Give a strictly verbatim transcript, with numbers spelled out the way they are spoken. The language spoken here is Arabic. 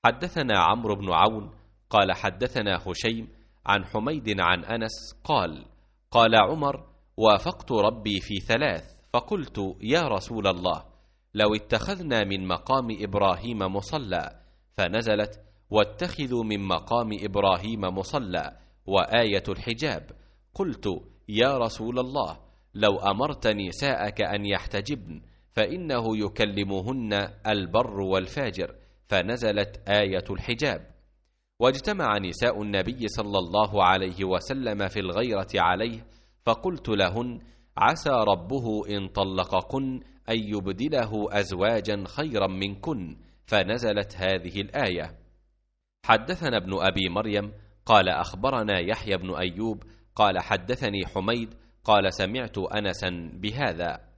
حدثنا عمرو بن عون قال حدثنا هشيم عن حميد عن أنس قال قال عمر: وافقت ربي في ثلاث، فقلت: يا رسول الله، لو اتخذنا من مقام إبراهيم مصلى، فنزلت: واتخذوا من مقام إبراهيم مصلى وآية الحجاب. قلت: يا رسول الله، لو أمرت نساءك أن يحتجبن، فإنه يكلمهن البر والفاجر، فنزلت آية الحجاب. واجتمع نساء النبي صلى الله عليه وسلم في الغيرة عليه، فقلت لهن: عسى ربه إن طلقكن أن يبدله أزواجا خيرا منكن، فنزلت هذه الآية. حدثنا ابن أبي مريم قال أخبرنا يحيى بن أيوب قال حدثني حميد قال سمعت أنسا بهذا.